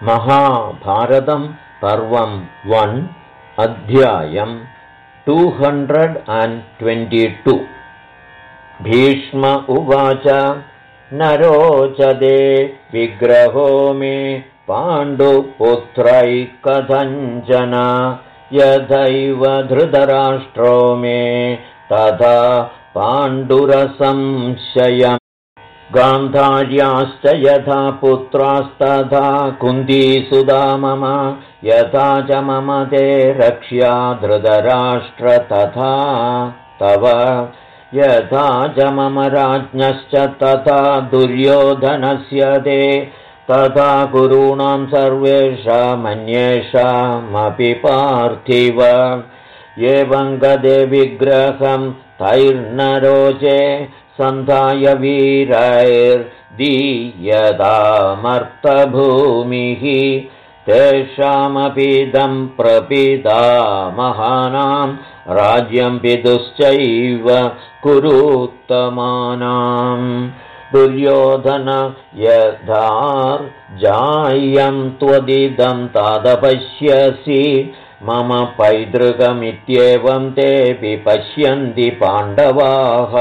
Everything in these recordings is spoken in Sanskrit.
महाभारतं पर्वं 1 अध्यायं 222 भीष्म उवाच न रोचते विग्रहो मे पाण्डुपुत्रैकथञ्चन यथैव धृतराष्ट्रो मे तथा पाण्डुरसंशयम् गान्धार्याश्च यथा पुत्रास्तथा कुन्तीसुता मम यथा च मम ते रक्ष्या धृतराष्ट्र तथा तव यथा च मम राज्ञश्च तथा दुर्योधनस्य ते तथा कुरूणां सर्वेषामन्येषामपि पार्थिव एवं गदे विग्रहं तैर्न रोचे सन्धाय वीरैर्दीयतामर्तभूमिः तेषामपीदं प्रपितामहानां राज्यं पितुश्चैव कुरूत्तमानां दुर्योधन यथार्जायं त्वदिदं तदपश्यसि मम पैतृकमित्येवं तेऽपि पश्यन्ति पाण्डवाः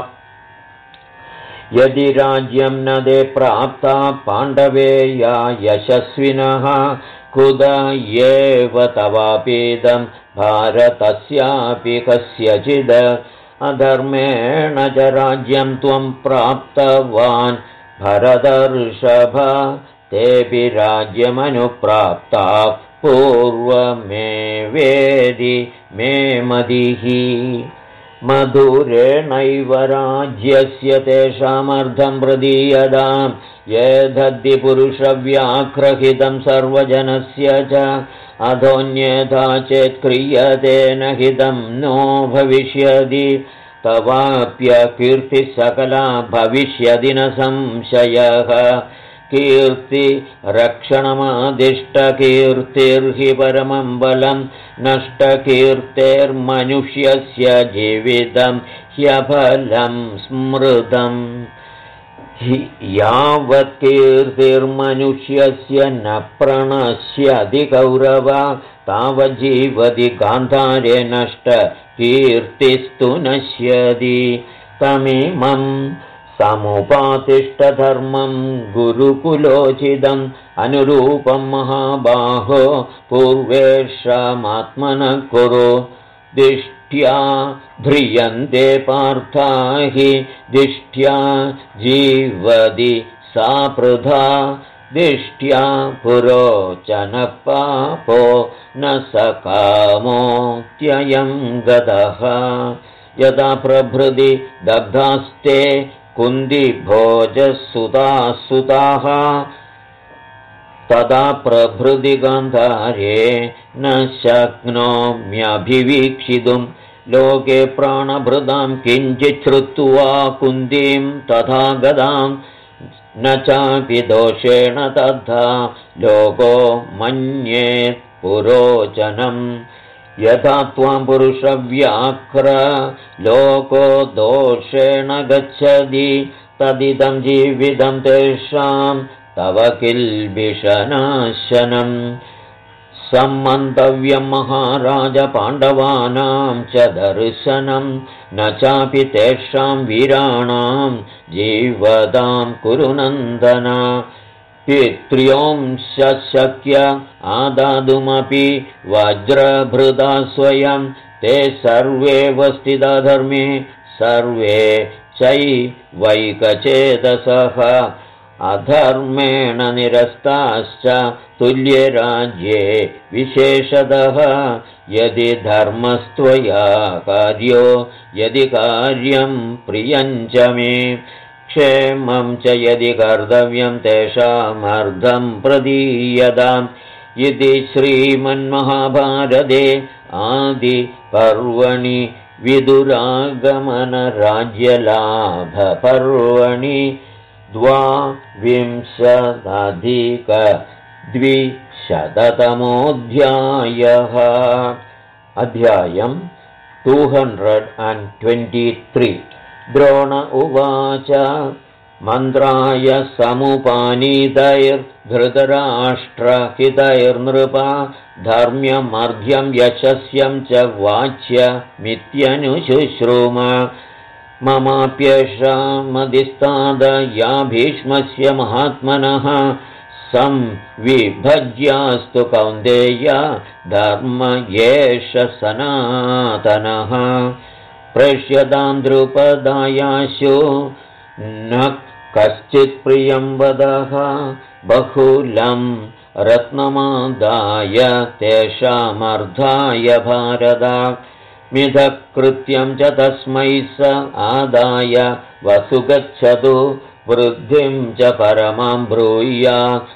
यदि राज्यं न ते प्राप्ता पाण्डवेया यशस्विनः कुत एव तवापीदं भारतस्यापि कस्यचिद् अधर्मेण च राज्यं त्वं प्राप्तवान् भरतर्षभ तेऽपि राज्यमनुप्राप्ताः पूर्वमेवेदि मे मतिः मधुरेणैव राज्यस्य तेषामर्धं प्रदीयतां यदद्धि पुरुषव्याघ्रहितं सर्वजनस्य च अधोन्यथा चेत् क्रियते न हितं नो भविष्यति तवाप्यकीर्तिः सकला भविष्यति न संशयः कीर्तिरक्षणमादिष्टकीर्तिर्हि परमं बलं नष्टकीर्तेर्मनुष्यस्य जीवितं ह्यफलं स्मृतम् यावत् कीर्तिर्मनुष्यस्य न प्रणश्यति कौरव तावज्जीवति गान्धारे नष्टकीर्तिस्तु नश्यति तमिमं समुपातिष्ठधर्मं गुरुकुलोचितम् अनुरूपं महाबाहो पूर्वेषामात्मनः कुरु दिष्ट्या ध्रियन्ते पार्था हि दिष्ट्या जीवति सा पृथा दिष्ट्या पुरोचनः पापो न सकामोऽत्ययं गतः यदा प्रभृति दग्धास्ते कुन्दिभोजसुताः तदा प्रभृति गान्धारे न शक्नोम्यभिवीक्षितुं लोके प्राणभृतां किञ्चित् श्रुत्वा कुन्तीं तथा गदां न चापि दोषेण तथा लोको मन्येत् पुरोचनम् यथा त्वां पुरुषव्याघ्र लोको दोषेण गच्छति तदिदं जीवितं तेषां तव किल्बिषनाशनम् सम्मन्तव्यं महाराज पाण्डवानां च दर्शनं न चापि तेषां वीराणां जीवतां कुरु नन्दन पित्र्योंशक्य आदातुमपि वज्रभृता स्वयं ते सर्वे स्थिता धर्मे सर्वे चैवैकचेतसः अधर्मेण निरस्ताश्च तुल्यराज्ये विशेषतः यदि धर्मस्त्वया कार्यो यदि कार्यं प्रियं च मे क्षेमं च यदि कर्तव्यं तेषामर्धं प्रदीयताम् इति श्रीमन्महाभारते आदिपर्वणि विदुरागमनराज्यलाभपर्वणि 22तमोऽध्यायः अध्यायं 223 द्रोण उवाच मन्त्राय समुपानीतैर्धृतराष्ट्रहितैर्नृपा धर्म्यमर्घ्यं यशस्यं च वाच्यमित्यनुशुश्रूम ममाप्येषा मदिस्ताद या भीष्मस्य महात्मनः संविभज्यास्तु कौन्तेय धर्म एष सनातनः प्रेष्यतां द्रुपदायाशु न कश्चित् प्रियं वदः बहुलं रत्नमादाय तेषामर्धाय भारत मिथकृत्यं च तस्मै स आदाय वसुगच्छतु वृद्धिं च परमां ब्रूया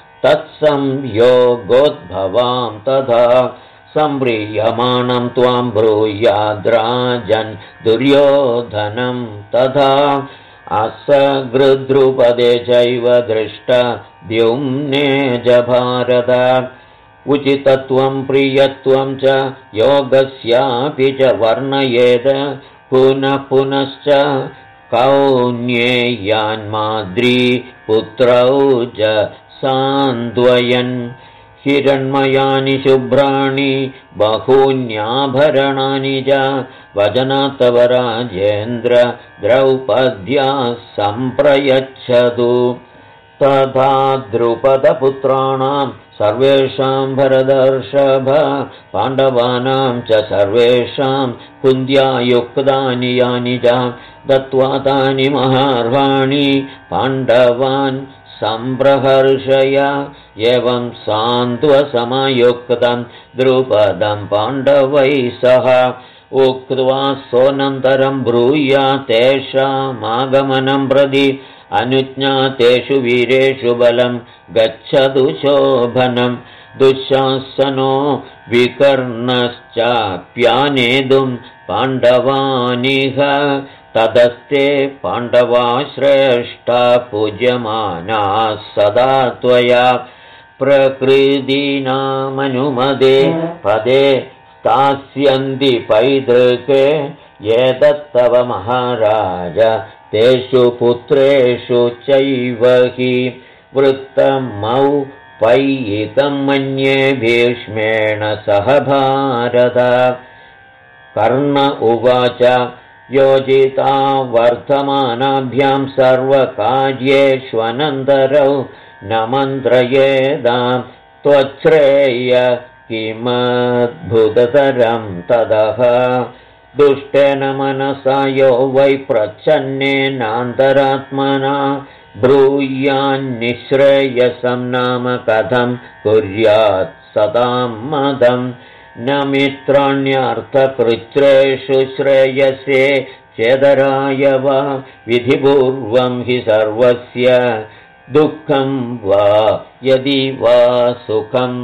तत्संयोगोद्भवां तथा सम्प्रीयमाणं त्वां ब्रूयाद्राजन् दुर्योधनं तथा असगृद्रुपदे चैव दृष्टद्युम्ने च भारत उचितत्वं प्रियत्वं च योगस्यापि च वर्णयेत् पुनः पुनश्च कौन्येयान्माद्री पुत्रौ च सान्द्वयन् हिरण्मयानि शुभ्राणि बहून्याभरणानि च वचनात्तव राजेन्द्र द्रौपद्या सम्प्रयच्छतु तथा द्रुपदपुत्राणां सर्वेषां भरतर्षभ पाण्डवानां च सर्वेषां कुन्द्यायुक्तानि यानि च दत्त्वा तानि महार्हाणि पाण्डवान् सम्प्रहर्षय एवं सान्त्वसमयुक्तं द्रुपदं पाण्डवैः सह उक्त्वा सोऽनन्तरं ब्रूया तेषामागमनं प्रति अनुज्ञातेषु वीरेषु बलं गच्छतु शोभनं दुःशासनो विकर्णश्चाप्यानेतुं पाण्डवानिह तदस्ते पाण्डवा श्रेष्ठा पूज्यमानाः सदा त्वया प्रकृतीनामनुमदे पदे स्थास्यन्ति पैतृके एतत्तव महाराज तेषु पुत्रेषु चैव हि वृत्तमौ पैयितं मन्ये भीष्मेण सह भारत कर्ण उवाच योजिता वर्तमानाभ्यां सर्वकार्येष्वनन्तरौ न मन्त्रयेदां त्वच्छ्रेय किमद्भुततरं ततः दुष्टेन मनसा यो वै प्रच्छन्नेनान्तरात्मना ब्रूयान्निःश्रेयसं नाम कथं कुर्यात् सतां मदं न मित्राण्यर्थकृच्छ्रेषु श्रेयसे चेदराय वा विधिपूर्वं हि सर्वस्य दुःखं वा यदि वा सुखम्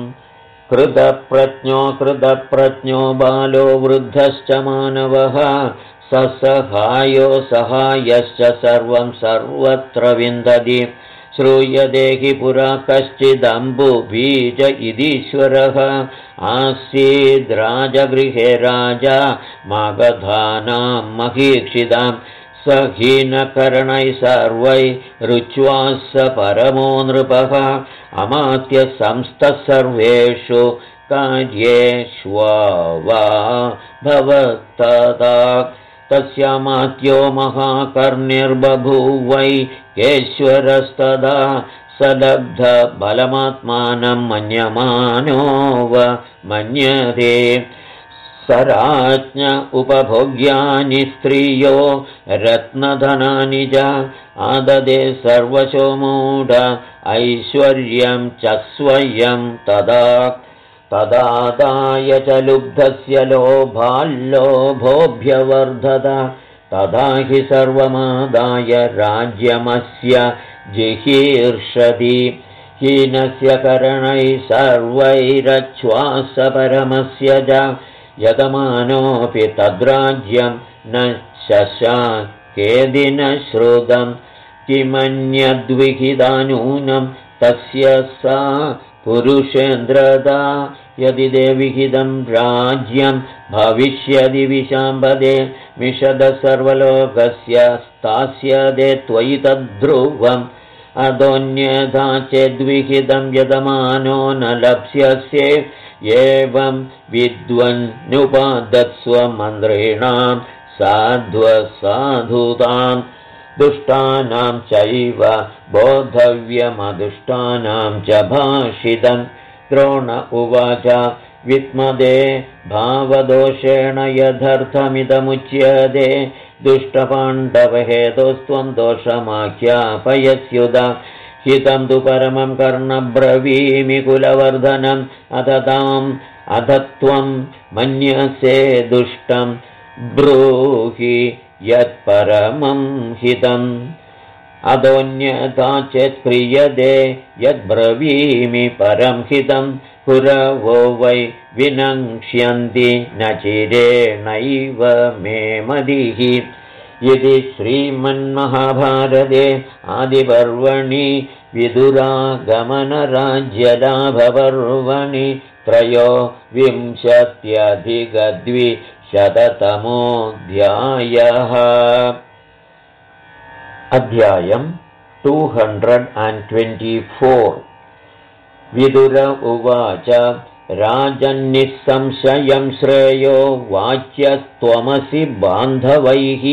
कृतप्रज्ञो बालो वृद्धश्च मानवः ससहायो सहायश्च सर्वं सर्वत्र विन्दति श्रूयते हि पुरा कश्चिदम्बुबीज इदीश्वरः आसीद्राजगृहे राजा मागधानां महीक्षितां स हीनकरणैः सर्वैः रुच्वा स परमो नृपः अमात्य संस्थः सर्वेषु कार्येष्वा भवत्तदा तस्यामात्यो महाकर्णिर्बभूवै केश्वरस्तदा सदग्ध बलमात्मानं मन्यमानो व मन्यते सराज्ञ उपभोग्यानि स्त्रियो रत्नधनानि च आददे सर्वशो मूढ ऐश्वर्यं च स्वयं तदादाय च लुब्धस्य लोभाल्लोभोऽभ्यवर्धत तदा हि सर्वमादाय राज्यमस्य जिहीर्षति हीनस्य करणैः सर्वैरच्छ्वास परमस्य च यतमानोऽपि तद्राज्यं न शशाकेदि न श्रुतं किमन्यद्विहितानूनं तस्य सा पुरुषेन्द्रदा यदि देविहिदं राज्यं भविष्यदि विशाम्बदे मिषद सर्वलोकस्य स्थास्यदे त्वयि तद्ध्रुवम् अदोन्यथा चेद्विहिदं यतमानो न लप्स्यसे एवं विद्वन्नुपादत्स्वमन्त्रिणां साध्वसाधुतां दुष्टानां चैव बोद्धव्यमदुष्टानां च भाषितं द्रोण उवाच विद्मदे भावदोषेण यदर्थमिदमुच्यते दुष्टपाण्डवहेतोस्त्वं दोषमाख्यापयस्युदा हितं तु परमं कर्णब्रवीमि कुलवर्धनम् अथ त्वं मन्यसे दुष्टं ब्रूहि यत्परमं हितम् अदोन्यथा चेत् क्रियते यद्ब्रवीमि परं हितं पुरवो वै विनङ्क्ष्यन्ति न चिरेणैव मे मदिः इति श्रीमन्महाभारते आदिपर्वणि विदुरागमनराज्यलाभपर्वणि 23-अधिक-200तमोऽध्यायः। अध्यायम् 224। विदुर उवाच राजन्निःसंशयं श्रेयो वाच्यस्त्वमसि बान्धवैः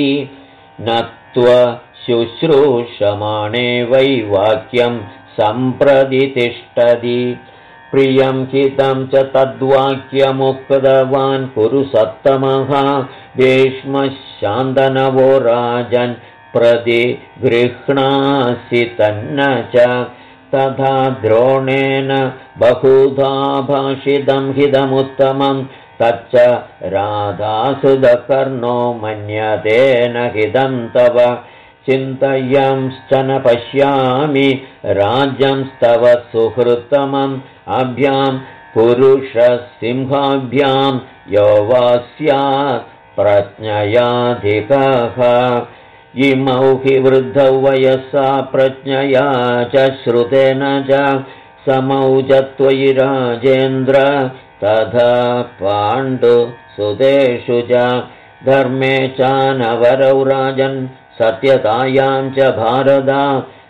नत्वशुश्रूषमाणे वै वाक्यं सम्प्रति तिष्ठति प्रियं हितं च तद्वाक्यमुक्तवान् कुरु सत्तमः भीष्मशान्तनवो राजन् प्रति गृह्णासि तन्न च तथा द्रोणेन बहुधा भाषितं हितमुत्तमं तच्च राधासुदकर्णो मन्यतेन हितं तव चिन्तयंश्च न पश्यामि राज्यंस्तव सुहृत्तमम् अभ्यां पुरुषसिंहाभ्यां यो वा स्यात् प्रज्ञयाधिकः इमौ हि वृद्धौ वयसा प्रज्ञया च श्रुतेन च समौ च त्वयि राजेन्द्र तथा पाण्डुसुतेषु च धर्मे च नवरौ राजन् सत्यतायां च भारदा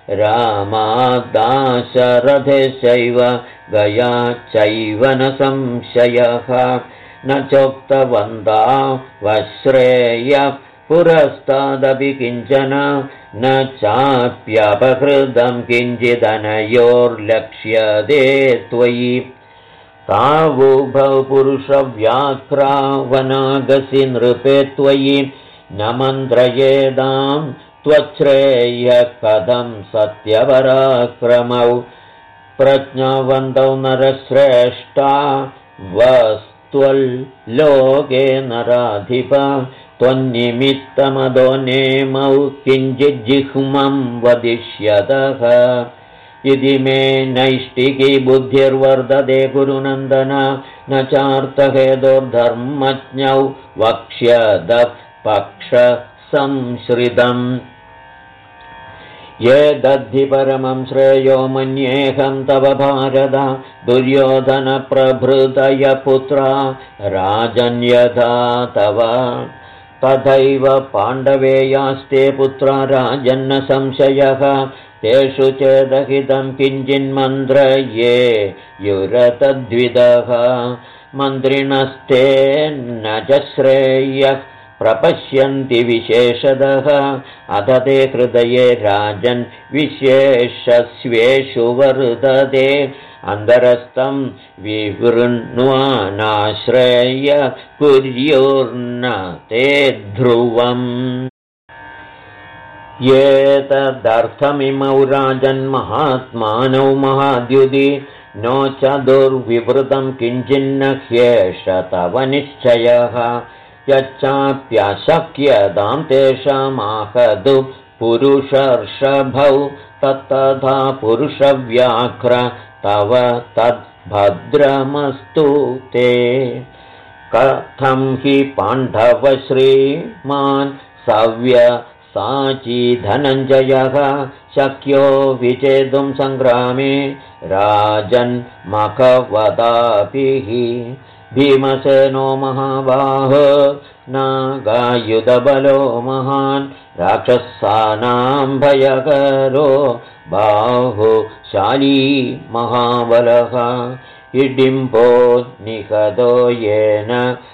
रामादाशरथेश्चैव गया चैव न संशयः न चोक्तवन्ता वश्रेय पुरस्तादपि किञ्चन न चाप्यपहृतं किञ्चिदनयोर्लक्ष्यते त्वयि तावुभौ पुरुषव्याघ्रावनागसि नृपे त्वयि न मन्त्रयेदां त्वच्छ्रेय कथं सत्यपराक्रमौ प्रज्ञावन्तौ नरश्रेष्ठा वस्त्वल्लोके नराधिप त्वन्निमित्तमदो नेमौ किञ्चिज्जिह्मं वदिष्यतः इति मे नैष्टिकी बुद्धिर्वर्धते गुरुनन्दन न चार्थहेतोर्धर्मज्ञौ वक्ष्यदः पक्षसंश्रितम् ये दद्धि परमं श्रेयो मन्येऽहं तव भारत दुर्योधनप्रभृतय पुत्रा राजन्यथा तव तथैव पाण्डवेयास्ते पुत्रा राजन्न संशयः तेषु चेदहितं किञ्चिन्मन्त्रये युरतद्विदः मन्त्रिणस्ते न च श्रेयः प्रपश्यन्ति विशेषतः अथ ते हृदये राजन् विशेषस्वेषु वर्तते अन्तरस्थं विवृण्वानाश्रय कुर्युर्न ते ध्रुवम् एतदर्थमिमौ राजन्महात्मानौ महाद्युति नो च दुर्विवृतं किञ्चिन्न ह्येष तव निश्चयः यच्चाप्यशक्यतां तेषामाहदु पुरुषर्षभौ तत्तथा पुरुषव्याघ्र तव तद्भद्रमस्तु ते कथं हि पाण्डवश्रीमान् सव्य साची धनञ्जयः शक्यो विचेतुं सङ्ग्रामे राजन्मखवदापिः भीमसेनो महाबाहो नागायुधबलो महान् राक्षसानां भयकरो बाहुशाली महाबलः इडिम्बो निहतो येन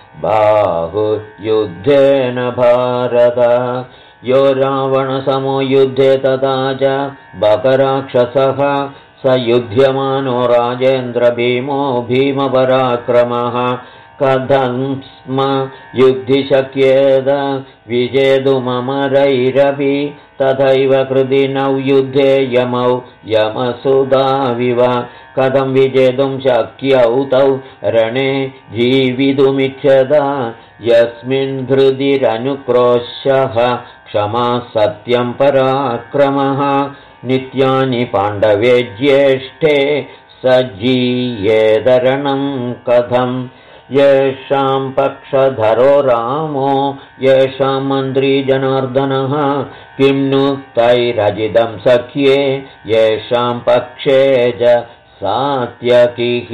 बाहुयुद्धेन भारत यो रावणसमो युद्धे तथा च बकराक्षसः स युध्यमानो राजेन्द्र भीमो भीमपराक्रमः कथं स्म युद्धिशक्येत विजेतुममरैरपि तथैव कृतिनौ युद्धे यमौ यमसुधाविव कथं विजेतुं शक्यौ तौ रणे जीवितुमिच्छता यस्मिन् धृतिरनुक्रोशः क्षमा सत्यं पराक्रमः नित्यानि पाण्डवे ज्येष्ठे सज्जीयेदरणं कथम् येषां पक्षधरो रामो येषां मन्त्री जनार्दनः किं नु तैरजितं सख्ये येषां पक्षे च सात्यकिः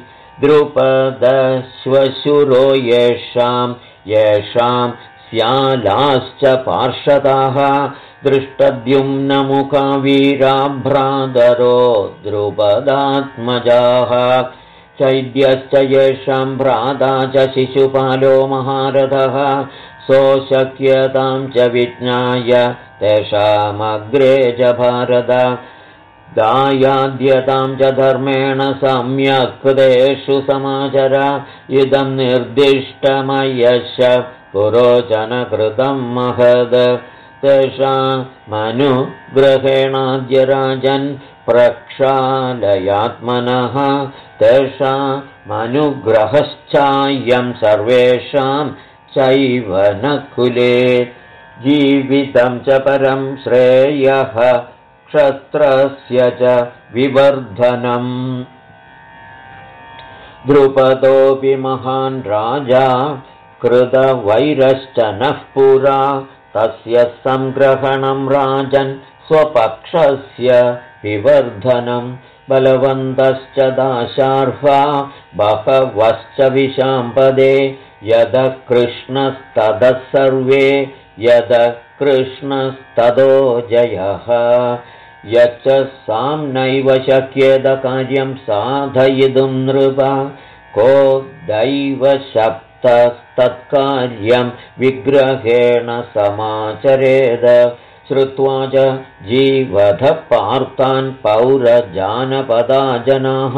द्रुपदश्वशुरो येषां स्यालाश्च पार्षदाः दृष्टद्युम्नमुखा वीरा भ्रातरो द्रुपदात्मजाः चैद्यश्च येषां भ्राता च शिशुपालो महारथः सोऽशक्यतां च विज्ञाय तेषामग्रे च भारत दायाद्यतां च धर्मेण सम्यक् तेषु समाचर इदं निर्दिष्टमयश पुरोचनकृतं महद तेषामनुग्रहेणाद्य राजन् प्रक्षालयात्मनः तेषामनुग्रहश्चायं सर्वेषां चैव न कुले जीवितं च परं श्रेयः क्षत्रस्य च विवर्धनम् द्रुपदोऽपि महान् राजा कृतवैरश्च नः पुरा तस्य संग्रहणं राजन् स्वपक्षस्य विवर्धनं बलवन्तश्च दाशार्हा बहवश्च विशाम्पदे यद कृष्णस्ततः सर्वे यद कृष्णस्ततो जयः यच्च साम्नैव शक्येत कार्यं साधयितुं नृप को दैवशब्दस्तत्कार्यं विग्रहेण समाचरेद श्रुत्वा च जीवध पार्थान् पौरजानपदा जनाः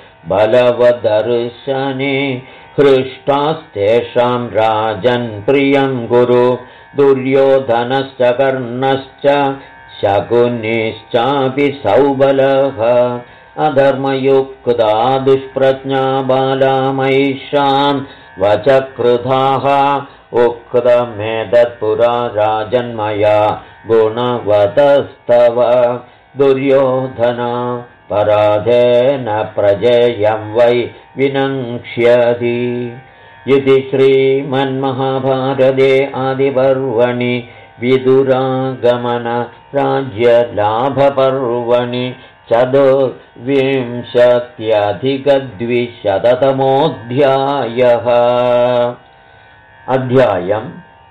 बलवदर्शने हृष्टास्तेषां राजन् प्रियं गुरु दुर्योधनश्च कर्णश्च शकुनिश्चापि सौबलः अधर्मयुक्ता दुष्प्रज्ञा बालामैषां वचकृधाः उक्तमेतत्पुरा राजन्मया गुणवतस्तव दुर्योधना पराधेन प्रजेयं वै विनङ्क्ष्यति इति श्रीमन्महाभारते आदिपर्वणि विदुरागमन राज्यलाभपर्वणि 24,200तमोऽध्यायः अध्यायम्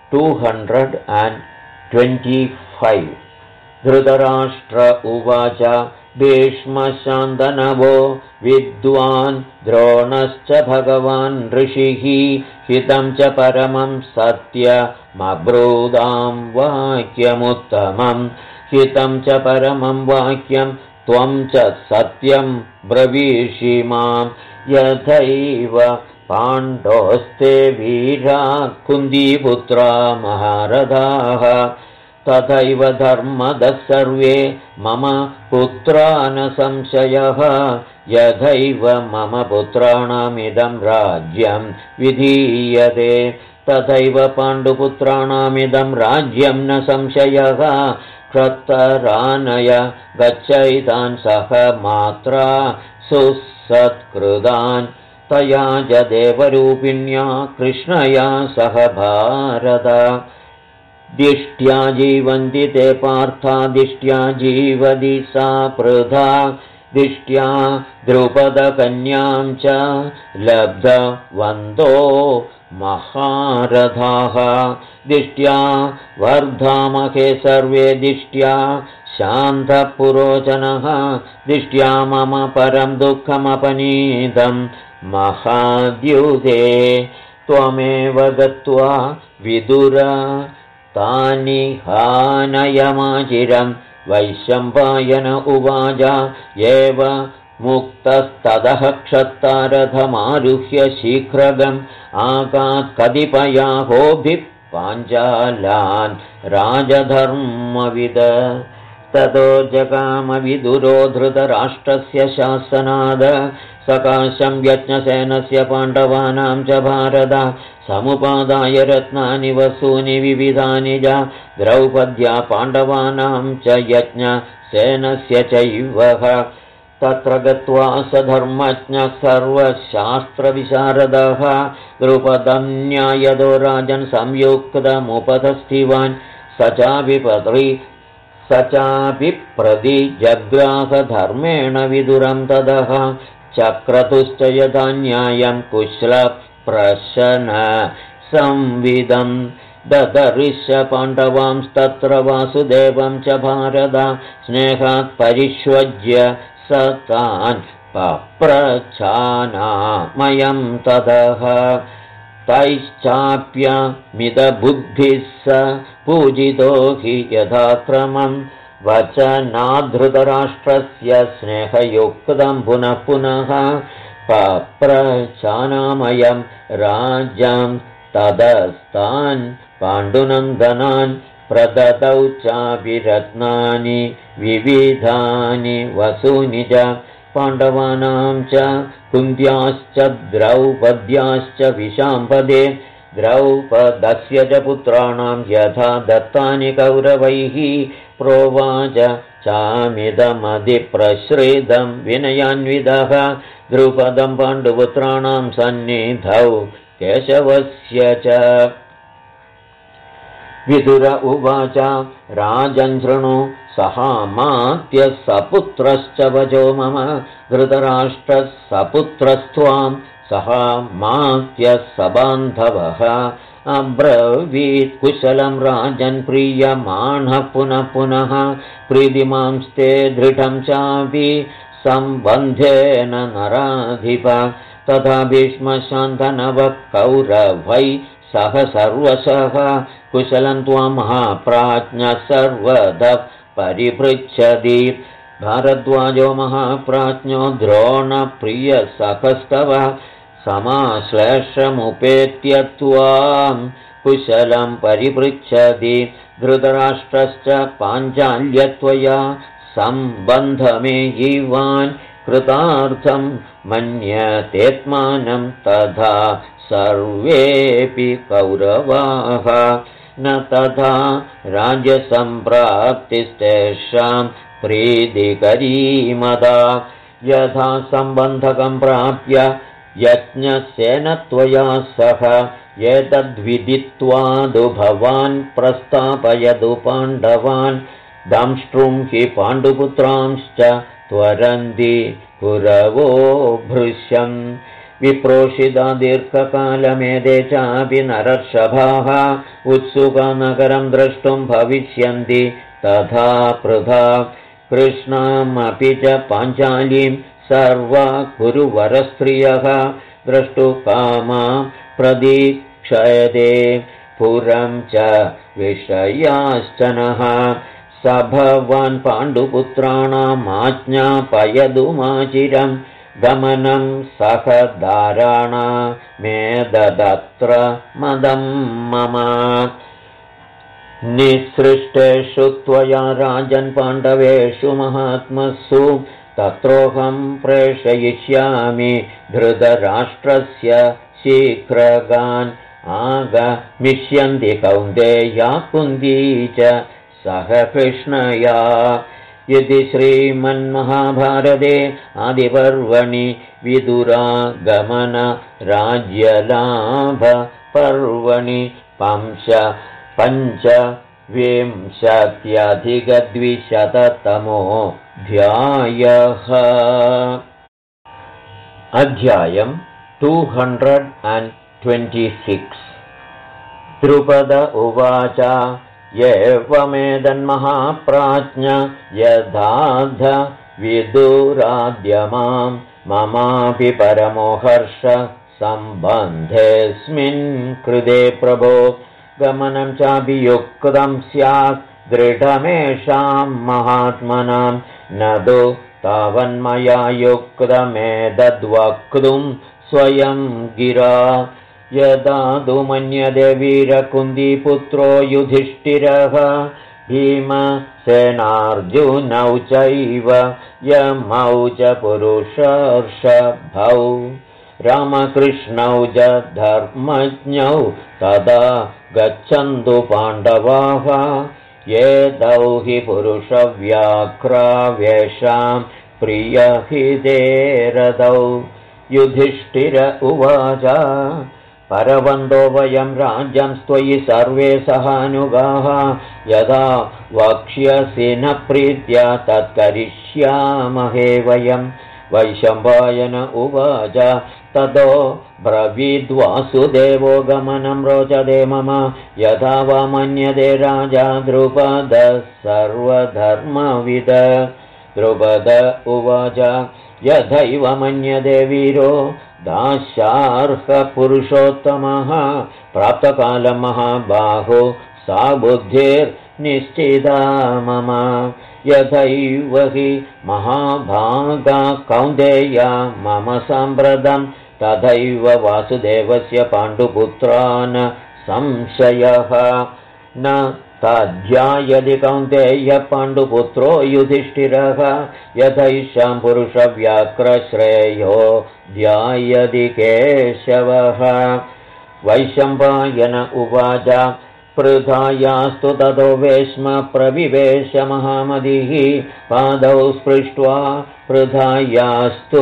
225 धृतराष्ट्र उवाच भीष्मशान्तनवो विद्वान् द्रोणश्च भगवान् ऋषिः हितं च परमं सत्यमब्रूदां वाक्यमुत्तमं हितं च परमं वाक्यं त्वं च सत्यं ब्रवीषि मां यथैव पाण्डोस्ते वीरा कुन्दीपुत्रा महारथाः तथैव धर्मदः सर्वे मम पुत्रा न संशयः यथैव मम पुत्राणामिदं राज्यं विधीयते तथैव पाण्डुपुत्राणामिदं राज्यं न संशयः क्षत्तरानय गच्छैतान् सह मात्रा सुसत्कृतान् तया च देवरूपिण्या कृष्णया सह भारत दिष्ट्या जीवन्ति ते पार्था दिष्ट्या जीवति सा पृथा दिष्ट्या द्रुपदकन्यां च लब्धवन्तो महारथाः दिष्ट्या वर्धामहे सर्वे दिष्ट्या शान्तपुरोचनः दिष्ट्या मम परं दुःखमपनीतं महाद्युते त्वमेव गत्वा विदुर तानि हानयमाचिरं वैशम्पायन उवाच एव मुक्तस्ततः क्षत्तारथमारुह्य शीघ्रगम् आकात् कतिपयाहोभिः पाञ्चालान् राजधर्मविद ततो जगामविदुरो धृतराष्ट्रस्य शासनाद सकाशं यज्ञसेनस्य पाण्डवानां च भारत समुपादाय रत्नानि वसूनि विविधानि च द्रौपद्या पाण्डवानां च यज्ञसेनस्य चैव तत्र गत्वा स धर्मज्ञः सर्वशास्त्रविशारदः द्रुपदं न्यायदो राजन् संयुक्तमुपधस्थिवान् स चापि प्रति जग्राहधर्मेण विदुरं तदः चक्रतुश्च यथा न्यायं कुशलप्रशन संविदं ददर्श पाण्डवांस्तत्र वासुदेवं च भारत स्नेहात् परिष्वज्य स तान् पप्रच्छानामयं ततः तैश्चाप्यमिदबुद्धिः स पूजितो हि यथाक्रमं वचनाद्धृतराष्ट्रस्य स्नेहयुक्तं पुनः पुनः पप्रच्छानामयं राज्यं तदस्तान् पाण्डुनन्दनान् प्रददौ चापि रत्नानि विविधानि वसूनि च पाण्डवानां च कुन्त्याश्च द्रौपद्याश्च विशाम्पदे द्रौपदस्य च पुत्राणां यथा दत्तानि कौरवैः प्रोवाच चामिदमधिप्रश्रितं विनयान्वितः द्रुपदं पाण्डुपुत्राणां सन्निधौ केशवस्य च विदुर उवाच राजन् शृणु सहामात्यः सपुत्रश्च वचो मम धृतराष्ट्रः सपुत्रस्त्वां सहामात्यः सबान्धवः अब्रवीत् कुशलं राजन् प्रीयमाणः पुनः पुनः प्रीतिमांस्ते दृढं चापि सम्बन्धेन नराधिप तथा भीष्मशान्तनवः कौरवै सह सर्वशः कुशलं त्वां महाप्राज्ञः सर्वदा परिपृच्छति भारद्वाजो महाप्राज्ञो द्रोणप्रियसखस्तव समाश्लेषमुपेत्य त्वां कुशलं परिपृच्छति धृतराष्ट्रश्च पाञ्चाल्यत्वया सम्बन्धमेयिवान् कृतार्थं मन्यतेत्मानं तथा सर्वेऽपि कौरवाः न तथा राज्यसम्प्राप्तिस्तेषां प्रीतिकरीमदा यथा सम्बन्धकं प्राप्य यज्ञसेन त्वया सह एतद्विदित्वादु भवान् प्रस्थापयतु पाण्डवान् दंष्ट्रुं हि पाण्डुपुत्रांश्च त्वरन्ति पुरवो भृशम् विप्रोषिता दीर्घकालमेते चापि नरर्षभाः उत्सुकनगरं द्रष्टुं भविष्यन्ति तथा पृथा कृष्णामपि च पाञ्चालीं सर्वा कुरुवरस्त्रियः द्रष्टुकामा प्रदीक्षयते पुरं च विषयाश्चनः स भवान् पाण्डुपुत्राणामाज्ञापयदुमाचिरं गमनं सह दाराणा मेददत्र मदं मम निःसृष्टेषु त्वया राजन् पाण्डवेषु महात्मसु तत्रोऽहं प्रेषयिष्यामि धृतराष्ट्रस्य शीघ्रगान् आगमिष्यन्ति कौन्तेया कुन्ती च सह कृष्णया इति श्रीमन्महाभारते आदिपर्वणि विदुरागमन राज्यलाभ पर्वणि पञ्चविंशत्यधिकद्विशततमोऽध्यायः। अध्यायम् 226। द्रुपद उवाच एवमेदन्महाप्राज्ञ यथाध विदुराद्यमां ममापि परमो हर्ष सम्बन्धेऽस्मिन् कृते प्रभो गमनं चाभियुक्तं स्यात् दृढमेषां महात्मनां न तु तावन्मया युक्तमेतद्वक्तुं स्वयं गिरा यदा तु मन्यते वीरकुन्तीपुत्रो युधिष्ठिरः भीमसेनार्जुनौ चैव यमौ च पुरुषर्षभौ रामकृष्णौ च धर्मज्ञौ तदा गच्छन्तु पाण्डवाः एतौ हि पुरुषव्याघ्रावेषां प्रियहिते रतौ। युधिष्ठिर उवाच परवन्दो वयं राज्यं त्वयि सर्वे सहानुगाः यदा वक्ष्यसि न प्रीत्या तत्करिष्यामहे वयं। वैशम्पायन उवाच ततो ब्रवीद्वासुदेवो गमनं रोचते मम यथा वा मन्यते राजा द्रुपदः सर्वधर्मविद। द्रुपद उवाच यथैव मन्यते वीरो दास्यार्हपुरुषोत्तमः प्राप्तकालं महाबाहो सा बुद्धिर्निश्चिता मम। यथैव हि महाभागा कौन्तेया मम साम्प्रतं तथैव वासुदेवस्य पाण्डुपुत्रा न संशयः। न तद्ध्यायति कौन्तेय पाण्डुपुत्रो युधिष्ठिरः यथैषां पुरुषव्याघ्रश्रेयो ध्यायति केशवः। वैशम्पायन उवाच पृथायास्तु ततो वेश्म प्रविवेश महामतिः पादौ स्पृष्ट्वा पृथायास्तु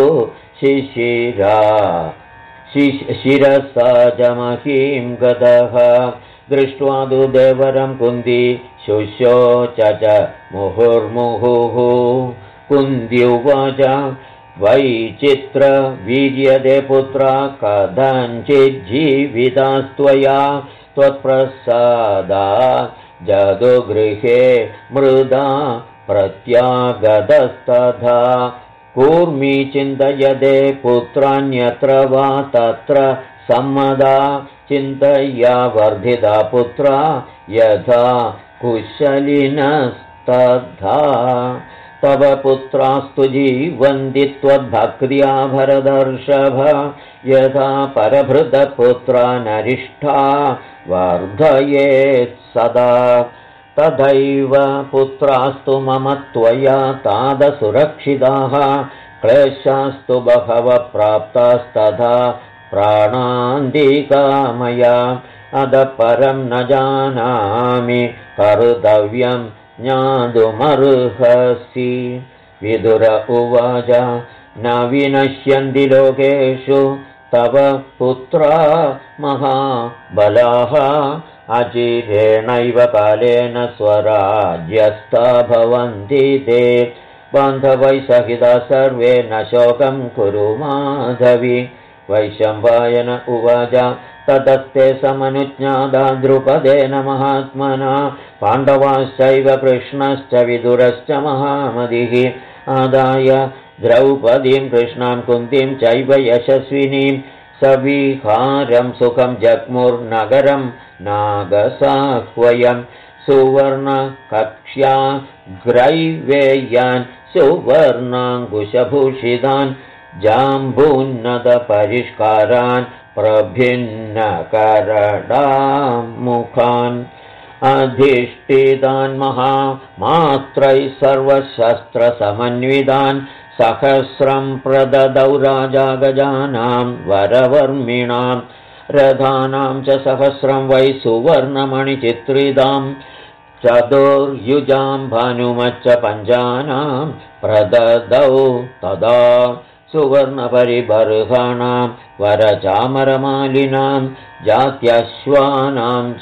शिरसा च महीं गतः। दृष्ट्वा तु देवरं कुन्ती शुशोचच मुहुर्मुहुः। कुन्ती उवाच वैचित्रवीर्यते पुत्रा कथञ्चिज्जीवितास्त्वया त्वत्प्रसादात् जदुगृहे मृदा प्रत्यागतस्तथा कूर्मी चिन्तयते पुत्रान्यत्र वा तत्र सम्मदा चिन्तया वर्धिता पुत्रा यथा कुशलिनस्तथा। तव पुत्रास्तु जीवन्ति त्वद्भक्त्या भरतर्षभ यथा परभृतपुत्रा नरिष्ठा वर्धयेत् सदा तथैव पुत्रास्तु मम त्वया तादसुरक्षिताः क्लेशास्तु बहवः प्राप्तास्तथा प्राणान्तिका मया अतः परं न जानामि कर्तव्यं ज्ञातुमर्हसि। विदुर उवाच न विनश्यन्ति लोकेषु तव पुत्रा महाबलाः अचिरेणैव कालेन स्वराज्यस्था भवन्ति ते बान्धवैः सहिता सर्वे न शोकं कुरु माधवि। वैशम्पायन उवाच ततस्ते समनुज्ञाता द्रुपदेन महात्मना पाण्डवाश्चैव कृष्णश्च विदुरश्च महामतिः आदाय द्रौपदीं कृष्णां कुन्तीं चैव यशस्विनीं सविहारं सुखं जग्मुर्नगरं नागसाह्वयं सुवर्णकक्ष्या ग्रैवेयान् सुवर्णाङ्कुशभूषितान् जाम्बून्नतपरिष्कारान् प्रभिन्नकरडामुखान् अधिष्ठितान् महामात्रैः सर्वशस्त्रसमन्वितान् सहस्रं प्रददौ राजा गजानां वरवर्मिणां रथानां च सहस्रं वै सुवर्णमणिचित्रितां चतुर्युजां भानुमच्च पञ्चानां प्रददौ तदा सुवर्णपरिबर्हाणां वरचामरमालिनां जात्यश्वानां च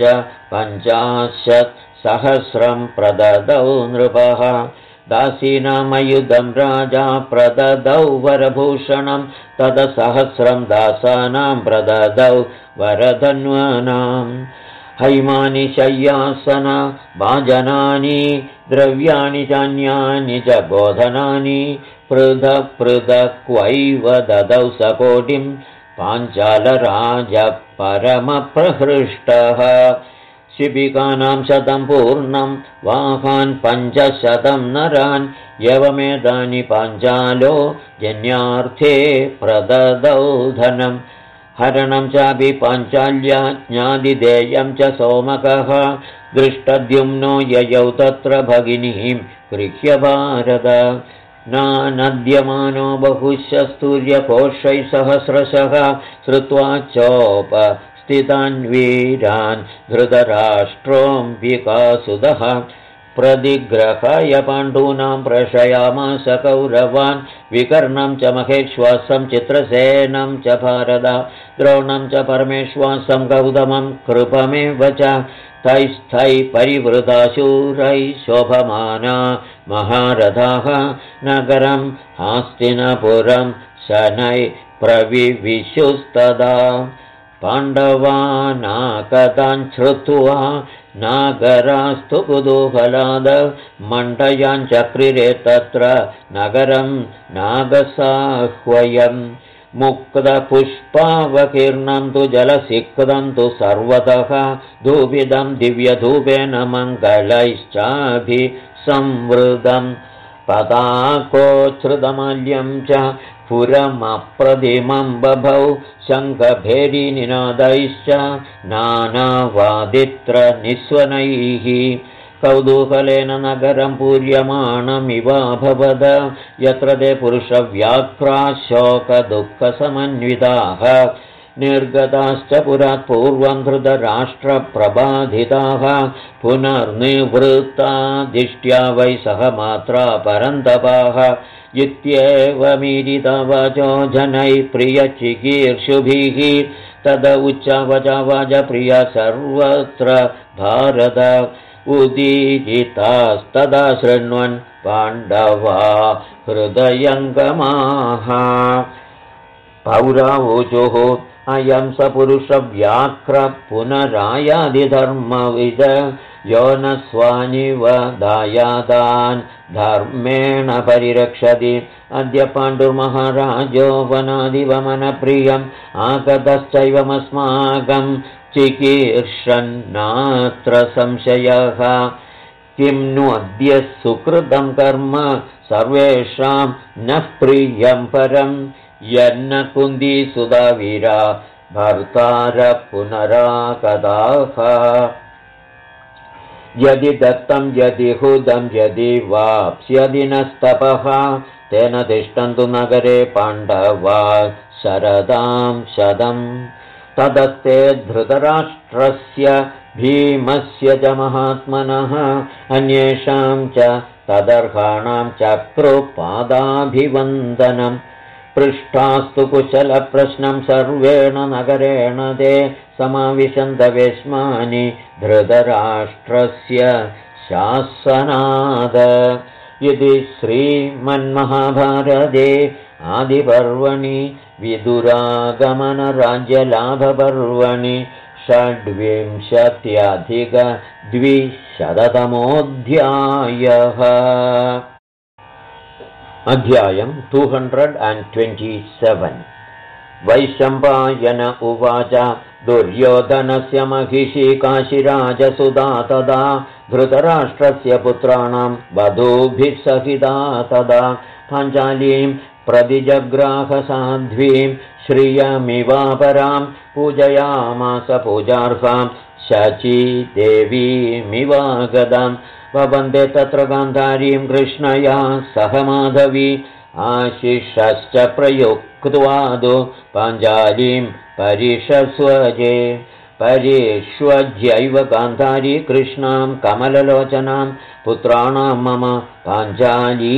50,000 प्रददौ नृपः दासीनामयुधं राजा प्रददौ वरभूषणं तदसहस्रं दासानां प्रददौ वरधन्वानां हैमानि शय्यासन भाजनानि द्रव्याणि चान्यानि च बोधनानि पृथक्पृथक्वैव ददौ सकोटिं पाञ्चालराजः परमप्रहृष्टः शिबिकानां 100 पूर्णं वाहान् 500 नरान् एवमेतानि पाञ्चालो जन्यार्थे प्रददौ धनं हरणं चापि पाञ्चाल्या ज्ञादिदेयं च सोमकः दृष्टद्युम्नो ययौ तत्र भगिनीं गृह्य भारत नानद्यमानो बहुशस्तूर्यकोशैः सहस्रशः श्रुत्वा चोपस्थितान् वीरान् धृतराष्ट्रोऽम्बिकासुतः प्रतिग्रहाय पाण्डूनां प्रशयामास कौरवान् विकर्णं च महेश्वासं चित्रसेनं च भारत द्रोणं च परमेश्वासं गौतमं कृपमेव च तैस्थैः परिवृताशूरैः शोभमाना महारथाः नगरं हास्तिनपुरं शनैः प्रविविशुस्तदा पाण्डवानाकतान् श्रुत्वा नागरास्तु कुतूहलाद मण्डयान् चक्रिरे तत्र नगरं नागसाह्वयम् मुक्तपुष्पावकीर्णं तु जलसिक्तं तु सर्वतः धूपिदं दिव्यधूपेन मङ्गलैश्चाभिसंवृतं पताकोच्छ्रुतमाल्यं च पुरमप्रतिमं बभौ शङ्खभेरीनिनादैश्च नानावादित्रनिस्वनैः कौतूहलेन नगरं पूर्यमाणमिवाभवद यत्र ते पुरुषव्याघ्राः शोकदुःखसमन्विताः निर्गताश्च पुरात् पूर्वं धृतराष्ट्रप्रबाधिताः पुनर्निवृत्तादिष्ट्या वै सह मात्रा परन्तपाः इत्येवमीरिता वाचो जनैः प्रियचिकीर्षुभिः तद उच्चावचावाच प्रिया सर्वत्र भारत उदीरितास्तदा शृण्वन् पाण्डवा हृदयङ्गमाः पौरावोचुः अयं स पुरुषव्याघ्रः पुनरायादिधर्मविद यो न स्वानिव दायादान् धर्मेण परिरक्षति अद्य पाण्डुर्महाराजो वनादिवमनप्रियम् आगतश्चैवमस्माकं चिकीर्षन्नात्र संशयः किं नु अद्य सुकृतं कर्म सर्वेषां नः प्रियं परं यन्न कुन्दीसुधा वीरा भर्तार पुनरागताः यदि दत्तं यदि हुदं यदि वाप्स्यदि नस्तपः तेन तिष्ठन्तु नगरे पाण्डवा शरदां शतं तदस्ते धृतराष्ट्रस्य भीमस्य च महात्मनः अन्येषां च तदर्हाणां चक्रुपादाभिवन्दनं पृष्ठास्तु कुशलप्रश्नं सर्वेण नगरेण ते समाविशन्तवेश्मानि धृतराष्ट्रस्य शासनाद इति श्रीमन्महाभारते आदिपर्वणि विदुरागमनराज्यलाभपर्वणि 26,200तमोऽध्यायः अध्यायं 227 वैशम्पायन उवाच दुर्योधनस्य महिषी काशिराजसुधा तदा धृतराष्ट्रस्य पुत्राणां वधूभिः सहिता तदा पाञ्चालीं प्रतिजग्राहसाध्वीं श्रियमिवापरां पूजयामास पूजार्हां शचीदेवीमिवागदां वन्दे तत्र गान्धारीं कृष्णया सह माधवी आशिषश्च प्रयुक्त्वादो पाञ्चालीं परिषस्वजे परिष्वज्यैव गान्धारी कृष्णां कमललोचनां पुत्राणां मम पाञ्चाली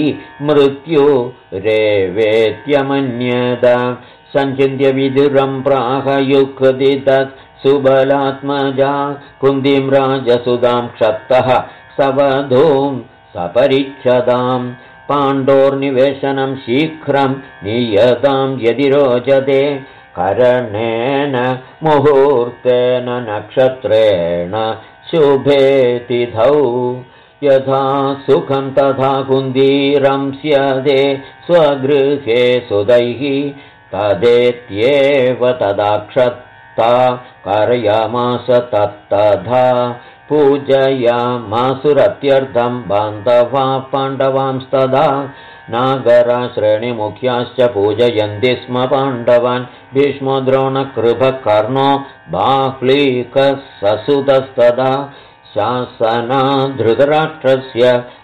मृत्युरेवेत्यमन्यत सञ्चिन्त्य विदुरं प्राहयुक्ति तत् सुबलात्मजा कुन्दीं राजसुदां क्षत्तः सवधूं सपरिच्छदां पाण्डोर्निवेशनं शीघ्रं नियतां यदि रोचते करणेन मुहूर्तेन नक्षत्रेण शुभे तिथौ यथा सुखं तथा कुन्दीरं स्यदे स्वगृहे सुदैः तदेत्येव तदा क्षत्ता कारयामास तत्तथा पूजयामासुरत्यर्थं बान्धवा पाण्डवांस्तदा नागराश्रेणिमुख्याश्च पूजयन्ति स्म पाण्डवान् भीष्मो द्रोणकृपकर्णो बाह्लीकः ससुतस्तदा शासना धृतराष्ट्रस्य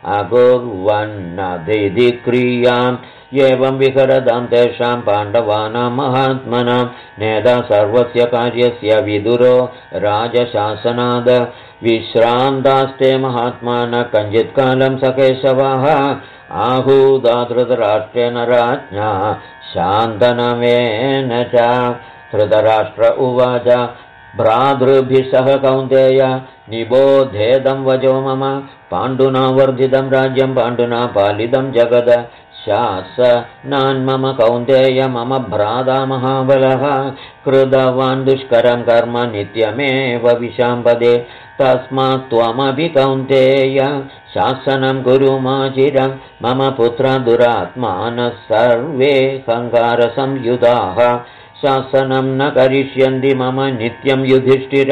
अकुर्वन्नदिक्रियाम् एवं विहरदां तेषां पाण्डवानां महात्मनां नेता सर्वस्य कार्यस्य विदुरो राजशासनाद विश्रान्तास्ते महात्मानः कञ्चित्कालं सकेशवः आहूता धृतराष्ट्रेण राज्ञा शान्तनवेन च धृतराष्ट्र उवाच भ्रातृभिः सह कौन्तेय निबोधेदं वचो मम पाण्डुना वर्धितं राज्यं पाण्डुना पालितं जगद शासनान्मम कौन्तेय मम भ्राता महाबलः कृतवान् दुष्करं कर्म नित्यमेव विशाम्पदे तस्मात् त्वमपि कौन्तेय शासनं कुरु माचिरं मम पुत्रा दुरात्मानः सर्वे हङ्कारसंयुताः शासनं न करिष्यन्ति मम नित्यं युधिष्ठिर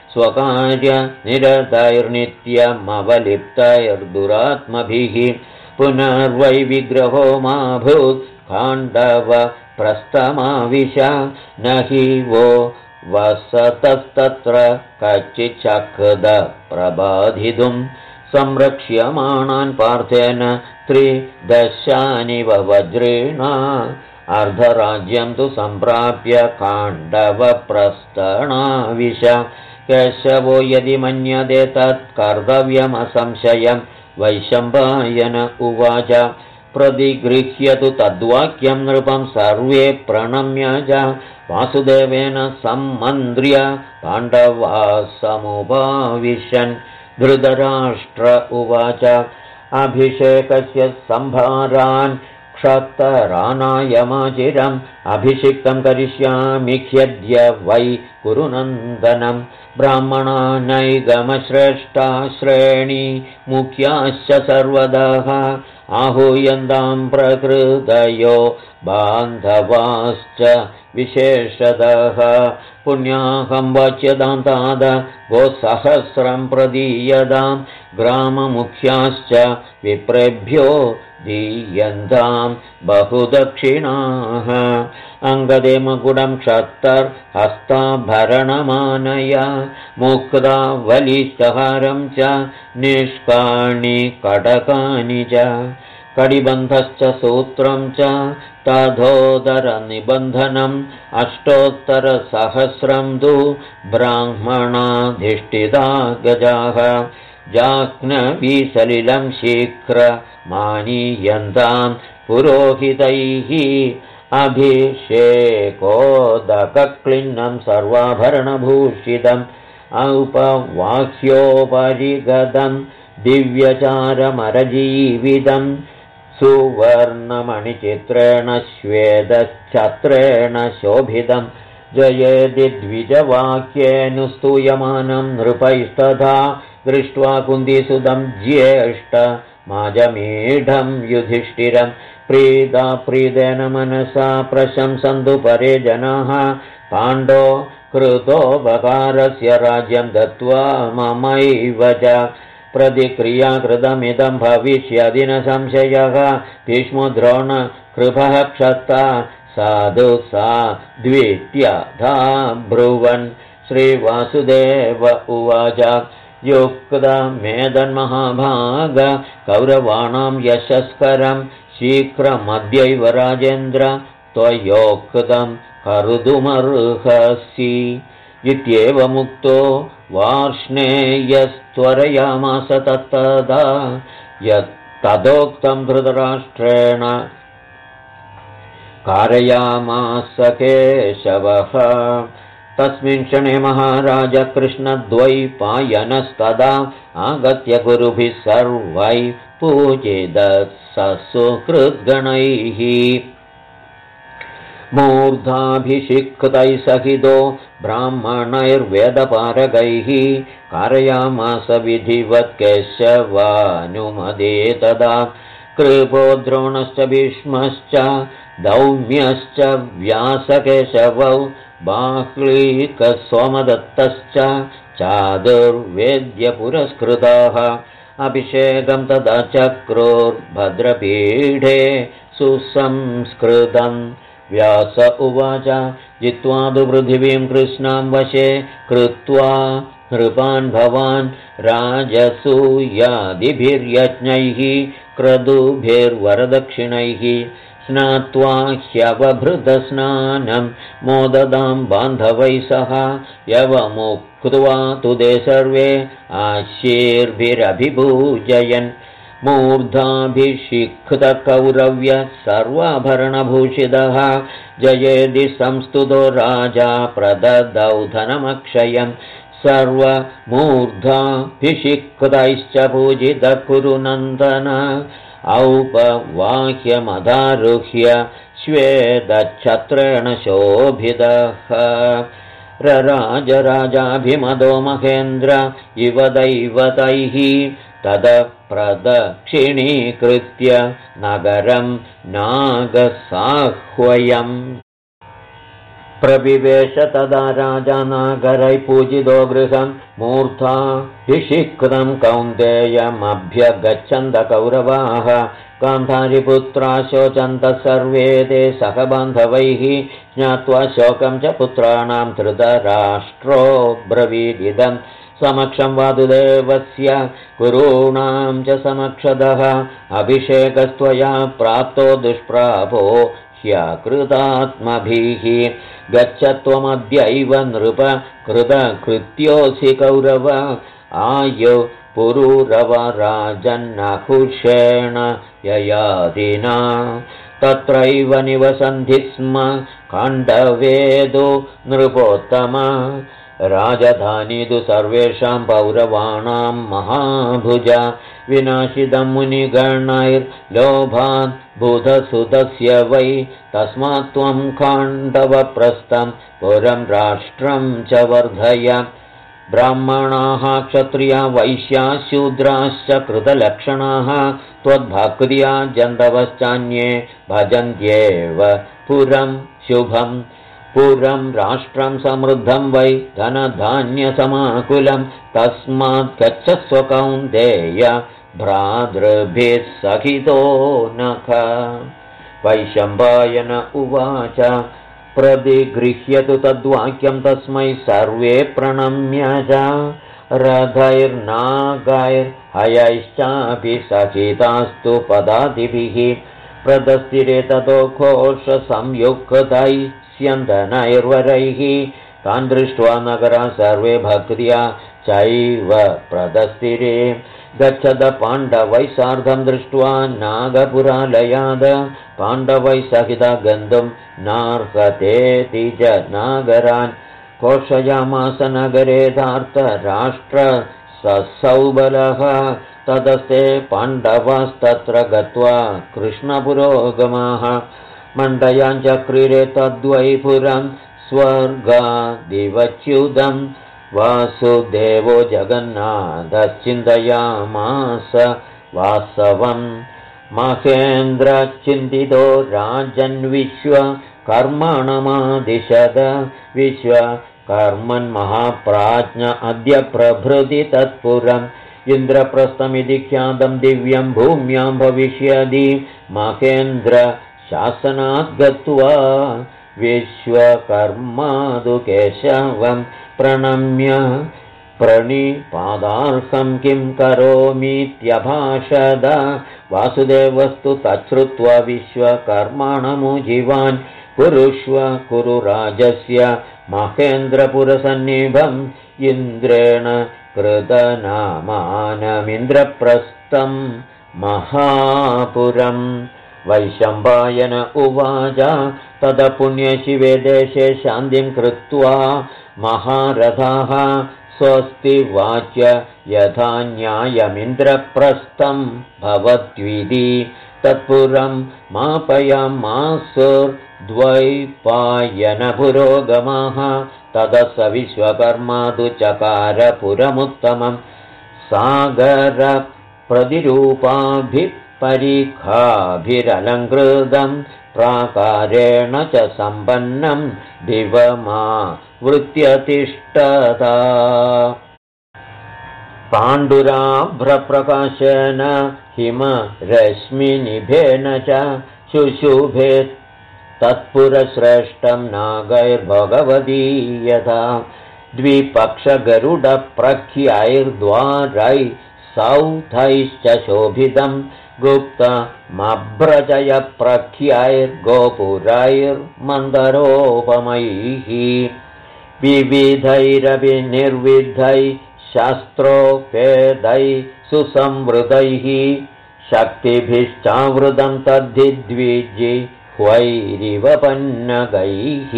स्वकार्यनिरतैर्नित्यमवलिप्तैर्दुरात्मभिः पुनर्वै विग्रहो माभूत् खाण्डव प्रस्थमाविश न हि वो वसतस्तत्र कच्चिच्छक्द प्रबाधितुं संरक्ष्यमाणान् पार्थेन 3 वज्रेणा अर्धराज्यं तु सम्प्राप्य खाण्डवप्रस्थनाविश केशवो यदि मन्यते तत् कर्तव्यमसंशयं वैशम्पायन उवाच प्रतिगृह्यतु तद्वाक्यं नृपं सर्वे प्रणम्य च वासुदेवेन सम्मन्त्र्य पाण्डवाः समुपाविशन् धृतराष्ट्र उवाच अभिषेकस्य सम्भारान् क्षत्तरानायमाचिरम् अभिषिक्तं करिष्यामि ह्यद्य वै कुरुनन्दनं ब्राह्मणा नैगमश्रेष्ठा श्रेणी मुख्याश्च सर्वदः आहूयन्तां प्रकृतयो बान्धवाश्च विशेषतः पुण्याहं वाच्यतां ताद गोसहस्रं प्रदीयतां ग्राममुख्याश्च विप्रेभ्यो दीयन्तां बहुदक्षिणाः अङ्गदे मकुडं क्षत्तर्हस्ताभरणमानय मुक्ता वलिष्ठहारं च निष्काणि कडकानि च कडिबन्धश्च सूत्रं च तथोदरनिबन्धनम् 800 तु ब्राह्मणाधिष्ठिता गजाः जाह्नवीसलिलं शीघ्रमानीयन्तां पुरोहितैः अभिषेकोदकक्लिन्नं सर्वाभरणभूषितम् औपवाह्योपरिगतं दिव्यचारमरजीवितं सुवर्णमणिचित्रेण श्वेतच्छत्रेण शोभितं जयेदि द्विजवाक्येऽनुस्तूयमानं नृपैस्तथा दृष्ट्वा कुन्दीसुतं ज्येष्ठमाजमीढं युधिष्ठिरं प्रीता प्रीतेन मनसा प्रशंसन्तु परे जनाः पाण्डो कृतोपकारस्य राज्यं दत्त्वा ममैव च प्रतिक्रिया कृतमिदं भविष्यति न संशयः भीष्मो द्रोण कृपः क्षत्ता साधु सा द्वितीयधा ब्रुवन् श्रीवासुदेव उवाच युक्तमेदन्महाभाग कौरवाणां यशस्करं शीघ्रमद्यैव राजेन्द्र त्वयोक्तं कर्तुमर्हसि इत्येवमुक्तो वार्ष्णेयस्त्वरयामास तत्तदा यत्तदोक्तं धृतराष्ट्रेण कारयामास केशवः। तस्मिन् क्षणे महाराज कृष्णद्वैपायनस्तदा आगत्य गुरुभिः सर्वैः पूजितः सुहृद्गणैः मूर्धाभिषिक्तैः सहितो ब्राह्मणैर्वेदपारगैः कारयामास विधिवत् केशवानुमदे तदा कृपो द्रोणश्च भीष्मश्च दौम्यश्च व्यासकेशवौ बाह्लीकसोमदत्तश्च चादुर्वेद्यपुरस्कृताः अभिषेकं तदा चक्रुर्भद्रपीठे सुसंस्कृतं व्यास उवाच जित्वा तु पृथिवीं कृष्णां वशे कृत्वा नृपान् भवान् राजसूयादिभिर्यज्ञैः क्रतुभिर्वरदक्षिणैः स्नात्वा ह्यवभृतस्नानं मोददां बान्धवैः सह यवमुक्त्वा तु ते सर्वे आशीर्भिरभिपूजयन् मूर्धाभिषिक्तकौरव्य सर्वाभरणभूषितः जयेदि संस्तुतो राजा प्रददौ धनमक्षयं सर्वमूर्धाभिषिक्तैश्च पूजितः कुरु नन्दन औपवाह्यमधारुह्य श्वेतच्छत्रेण शोभितः रराजराजाभिमदो महेन्द्र इव दैवतैः तदप्रदक्षिणीकृत्य नगरं नागसाह्वयम् प्रविवेश तदा राजा नागरैः पूजितो गृहं मूर्धाभिषिक्तं कौन्तेयमभ्यगच्छन्त कौरवाः गान्धारिपुत्रा शोचन्त सर्वे ते सखबान्धवैः ज्ञात्वा शोकं च पुत्राणां धृतराष्ट्रो ब्रवीदिदं समक्षं वासुदेवस्य गुरूणां च समक्षतः अभिषेकस्त्वया प्राप्तो दुष्प्रापो ह्यकृतात्मभिः गच्छ त्वमद्यैव नृप कृतकृत्योऽसि कौरव आयु पुरूरव राजन्नकुशेण ययादिना तत्रैव निवसन्ति स्म खण्डवेदो नृपोत्तम राजधानी तु सर्वेषां पौरवाणां महाभुज विनाशितं मुनिगणैर्लोभात् बुधसुतस्य वै तस्मात् त्वं खाण्डवप्रस्थं पुरं राष्ट्रं च वर्धय ब्राह्मणाः क्षत्रिया वैश्याः शूद्राश्च कृतलक्षणाः त्वद्भक्त्या जन्तवश्चान्ये भजन्त्येव पुरं शुभं पुरं राष्ट्रं समृद्धं वै धनधान्यसमाकुलं तस्मात् गच्छस्व कौन्तेय भ्रातृभिः सहितो नख। वैशम्पायन उवाच प्रतिगृह्यतु तद्वाक्यं तस्मै सर्वे प्रणम्य च रथैर्नागैर्हयैश्चापि सहितास्तु पदादिभिः प्रदस्थिरे ततो घोषसंयुक्तैः स्यन्दनैर्वरैः तान् दृष्ट्वा नगरा सर्वे भक्त्या चैव प्रदस्थिरे गच्छद पाण्डवैः सार्धं दृष्ट्वा नागपुरालयाद पाण्डवैः सहिता गन्तुं नार्हतेति च नागरान् घोषयामास नगरेधार्तराष्ट्रसौबलः तदस्ते पाण्डवास्तत्र गत्वा कृष्णपुरोगमाः मण्डयाञ्चक्रिरे तद्वै पुरं स्वर्गादिवच्युतं वासुदेवो जगन्नाथश्चिन्तयामास वासवं महेन्द्रचिन्तितो राजन्विश्वकर्मणमादिशद विश्वकर्मन्महाप्राज्ञ अद्य प्रभृति तत्पुरम् इन्द्रप्रस्थमिति ख्यातं दिव्यं भूम्यां भविष्यति महेन्द्र शासनात् गत्वा विश्वकर्मादु केशवं प्रणम्य प्रणिपादार्हं किं करोमीत्यभाषद वासुदेवस्तु तच्छ्रुत्वा विश्वकर्माणमुजिवान् कुरुष्व कुरु राजस्य महेन्द्रपुरसन्निभम् इन्द्रेण कृतनामानमिन्द्रप्रस्थम् महापुरम् वैशम्पायन उवाच तद पुण्यशिवे देशे शान्तिं कृत्वा महारथाः स्वस्ति वाच्य यथा न्यायमिन्द्रप्रस्थं भवत्विति तत्पुरं मापयामासुर्द्वैपायनपुरोगमाः ततः स विश्वकर्मा तु चकारपुरमुत्तमं सागरप्रतिरूपाभिः परिखाभिरलङ्कृतं प्राकारेण च सम्पन्नं दिवमा वृत्यतिष्ठता पाण्डुराभ्रप्रकाशेन हिमरश्मिनिभेन च शुशुभे तत्पुरश्रेष्ठं नागैर्भगवती यथा द्विपक्षगरुडप्रख्यैर्द्वारैः सौथैश्च शोभितं गुप्तमभ्रजयप्रख्यैर्गोपुरैर्मन्दरोपमैः विविधैरपि निर्विधैः शास्त्रोपेदैः सुसंवृतैः शक्तिभिश्चावृतं तद्धि द्विजिह्वैरिव पन्नगैः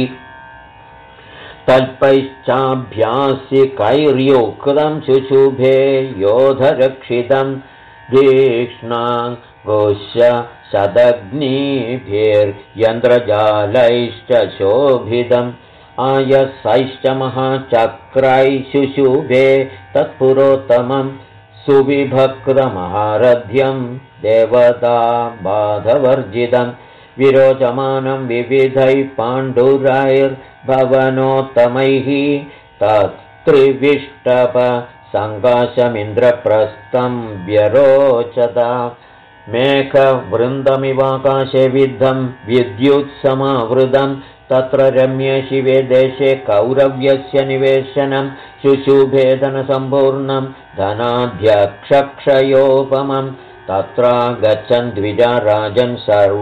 तल्पैश्चाभ्यासिकैर्युक्तं शुशुभे योधरक्षितं दीक्ष्णाङ्गोश्च शतग्निभिर्यन्त्रजालैश्च शोभितम् आयसैश्च महाचक्रैः शुशुभे तत्पुरोत्तमं सुविभक्तमहारथ्यं देवता बाधवर्जितं विरोचमानं विविधैः पाण्डुरैर्भवनोत्तमैः तत्त्रिविष्टप सङ्काशमिन्द्रप्रस्थं व्यरोचत मेघवृन्दमिवाकाशे विद्धं विद्युत्समावृतं तत्र रम्ये शिवे देशे कौरव्यस्य निवेशनं शुशुभेदनसम्पूर्णं धनाध्यक्षक्षयोपमं तत्र गच्छन् द्विजा राजन्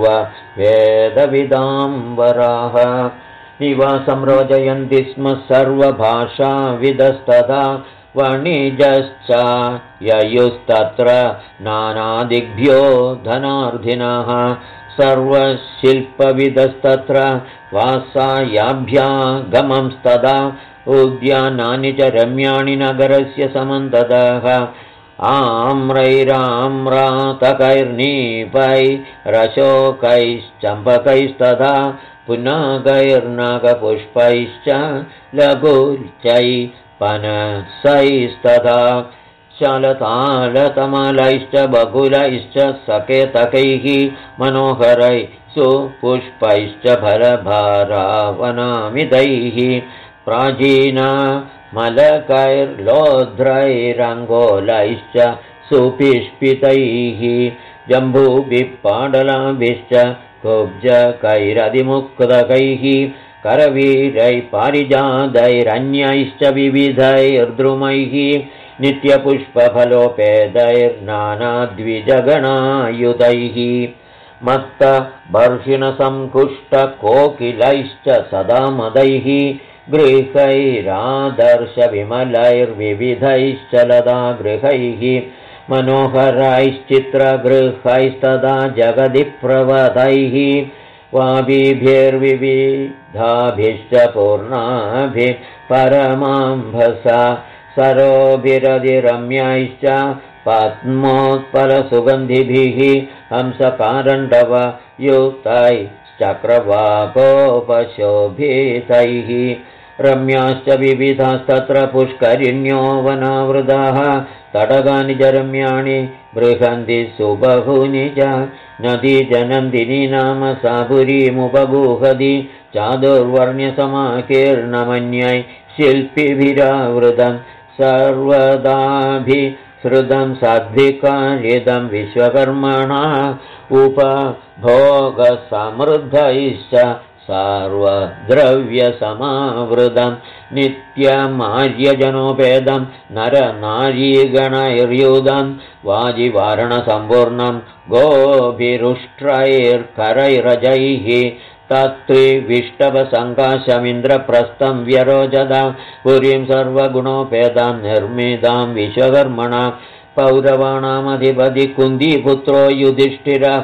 सर्ववेदविदाम्बराः निवासं रोचयन्ति स्म सर्वभाषाविदस्तथा वणिजश्च ययुस्तत्र नानादिभ्यो धनार्थिनः सर्वशिल्पविदस्तत्र वासायाभ्यागमंस्तदा उद्यानानि च रम्याणि नगरस्य समन्ततः आम्रैराम्रातकैर्नीपैरशोकैश्चम्पकैस्तथा पुनागैर्नागपुष्पैश्च लघुर्चैः पनसैस्तथा शालतालतमालैश्च बकुलैश्च सकेतकैः मनोहरैः सुपुष्पैश्च फलभारावनामितैः प्राचीना मलकैर्लोध्रैरङ्गोलैश्च सुपिष्पितैः जम्बूभिः पाडलाभिश्च कुब्जकैरधिमुक्तकैः करवीरैः पारिजातैरन्यैश्च विविधैर्द्रुमैः नित्यपुष्पफलोपेदैर्नानाद्विजगणायुधैः मत्तबर्हिणसङ्कुष्टकोकिलैश्च सदा मदैः गृहैरादर्शविमलैर्विविधैश्च लतागृहैः मनोहरैश्चित्रगृहैस्तदा जगदि प्रवदैः वाबीभिर्विविधाभिश्च पूर्णाभिः परमाम्भसा सरोभिरधिरम्यैश्च पद्मोत्पलसुगन्धिभिः हंसकारण्डवयुक्तैश्चक्रवाकोपशोभितैः रम्याश्च विविधास्तत्र पुष्करिण्यो वनावृताः तडागानि च रम्याणि बृहन्ति सुबहूनि च नदी जनन्दिनी नाम सा पुरीमुपगूहति चादुर्वर्ण्यसमाकीर्णमन्यै शिल्पिभिरावृतं सर्वदाभिसृतं साध्विकार्यतं विश्वकर्मणा उपभोगसमृद्धैश्च सर्वद्रव्यसमावृतं नित्यमार्यजनोपेदं नरनारीगणैर्युधं वाजिवारणसम्पूर्णं गोभिरुष्ट्रैर्करैरजैः तत्त्रिविष्टवसङ्काशमिन्द्रप्रस्थं व्यरोचदा पुरीं सर्वगुणोपेदां निर्मितां विश्वकर्मणा पौरवाणामधिपति कुन्दीपुत्रो युधिष्ठिरः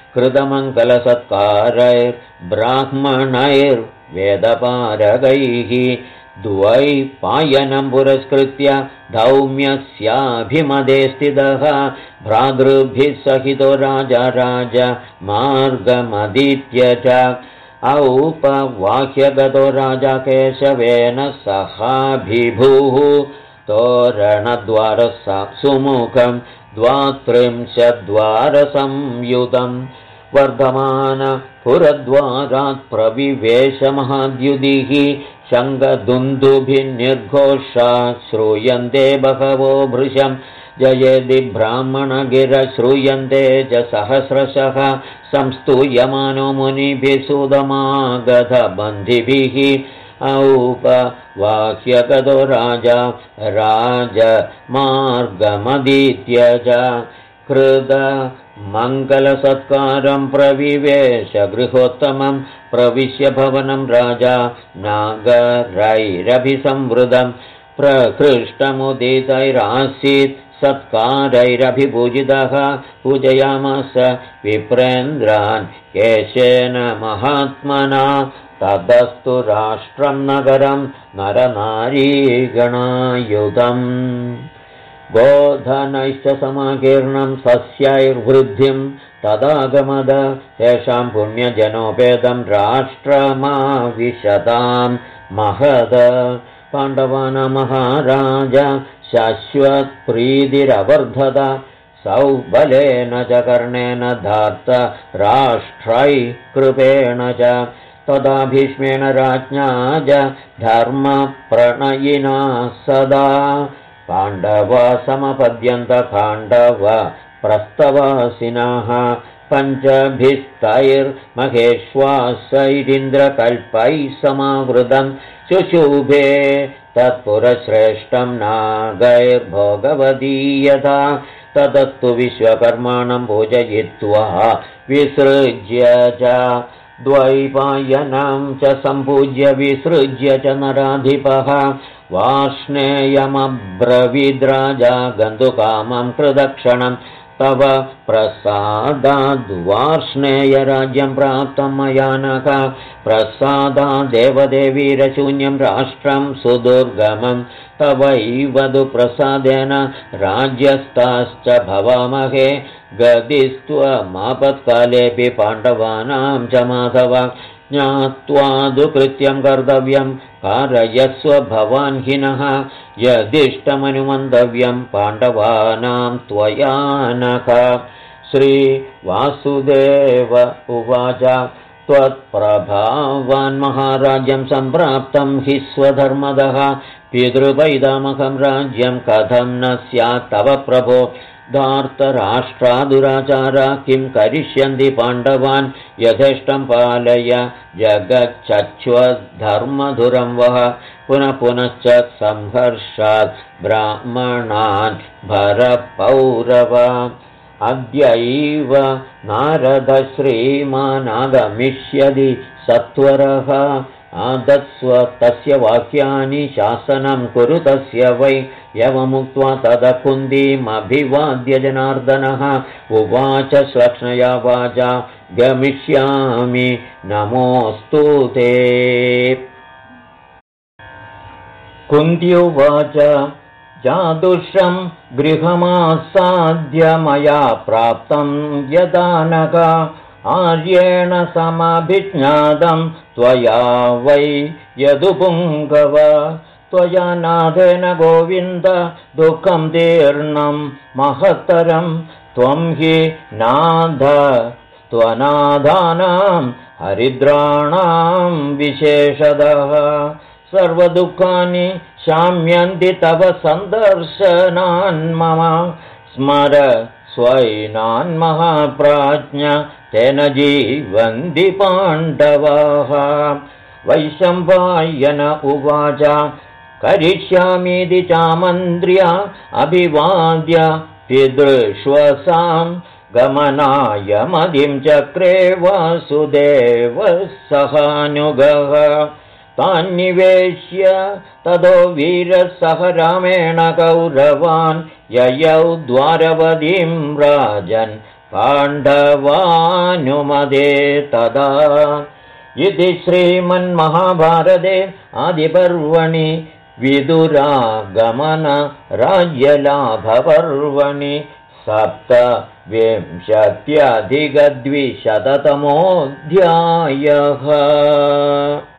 कृतमङ्गलसत्कारैर्ब्राह्मणैर्वेदपारगैः द्वैपायनं पुरस्कृत्य धौम्यस्याभिमदे स्थितः भ्रातृभिः सहितो राजा मार्गमदीत्य च औपवाह्यगतो राजा केशवेन सहाभिभूः तोरणद्वारः सुमुखं 32 वर्धमानपुरद्वारात् प्रविवेशमहाद्युदिः शङ्खदुन्दुभिर्निर्घोषा श्रूयन्ते बहवो भृशं जयेदि ब्राह्मणगिरः श्रूयन्ते च सहस्रशः संस्तूयमानो मुनिभिः सुदमागधबन्धिभिः औपवाह्यगतो राजा राजमार्गमदीत्य च कृतमङ्गलसत्कारं प्रविवेश गृहोत्तमं प्रविश्य भवनं राजा नागरैरभिसंवृतं प्रकृष्टमुदितैरासीत् सत्कारैरभिपूजितः पूजयामास विप्रेन्द्रान् केशेन महात्मना ततस्तु राष्ट्रं नगरं नरनारीगणायुधम् गोधनैश्च समाकीर्णं सस्यैर्वृद्धिं तदागमद तेषां पुण्यजनोपेदं राष्ट्रमाविशतां महद पाण्डवानां महाराज शाश्वतप्रीतिरवर्धत सौबलेन च कर्णेन धार्त राष्ट्रै कृपेण च तदा भीष्मेण राज्ञा च धर्मप्रणयिना सदा पाण्डवा समपद्यन्त खाण्डव प्रस्तवासिनः पञ्चभिस्तैर्महेश्वासैरिन्द्रकल्पैः समावृतं शुशुभे तत्पुरश्रेष्ठं नागैर्भोगवती यथा ततस्तु विश्वकर्माणं पूजयित्वा विसृज्य च द्वैपायनं च सम्पूज्य विसृज्य च नराधिपः वार्ष्णेयमब्रवीद्राजा गन्तुकामं कृतक्षणं तव प्रसादाद्वार्ष्णेयराज्यं प्राप्तं मया नख प्रसादादेवदेवीरशून्यं राष्ट्रं सुदुर्गमं तवैवधु प्रसादेन राज्यस्ताश्च भवामहे गदिस्त्वमापत्कालेऽपि पाण्डवानां च माधव ज्ञात्वा दुकृत्यं कर्तव्यं कारयस्व भवान् हिनः यदिष्टमनुमन्तव्यं पाण्डवानां त्वया नख श्रीवासुदेव उवाच त्वत्प्रभावान् महाराज्यं सम्प्राप्तं हि स्वधर्मदः पितृपैतामहं राज्यं कथं न स्यात् तव प्रभो धार्तराष्ट्रादुराचारा किं करिष्यन्ति पाण्डवान् यथेष्टं पालय जगच्छ्वधर्मधुरं वः पुनः पुनश्च संहर्षात् ब्राह्मणान् भरपौरव अद्यैव नारद श्रीमानागमिष्यति सत्वरः आदत्स्व तस्य वाक्यानि शासनं कुरु तस्य वै यवमुक्त्वा तदा कुन्दीमभिवाद्य जनार्दनः उवाच श्लक्ष्णया वाचा गमिष्यामि नमोऽस्तु ते। कुन्ती उवाच जादुषं गृहमासाद्य मया प्राप्तं यदानक आर्येण समभिज्ञातं त्वया वै यदुपुङ्गव त्वया नाथेन गोविन्द दुःखं तीर्णं महत्तरं त्वं हि नाथ त्वनाथानां हरिद्राणां विशेषतः सर्वदुःखानि शाम्यन्ति तव सन्दर्शनान् मम स्मर स्वैनान् महाप्राज्ञ तेन जीवन्ति पाण्डवाः। वैशम्पायन उवाच करिष्यामीति चामन्त्र्य अभिवाद्य पितृष्वसां गमनाय मदिं चक्रे वासुदेवः सहानुगः तान्निवेश्य ततो वीरः सह रामेण कौरवान् ययौ द्वारवतीं राजन् पाण्डवानुमदे तदा। इति श्रीमन्महाभारते आदिपर्वणि विदुरागमनराज्यलाभपर्वणि 27+200तमोऽध्यायः।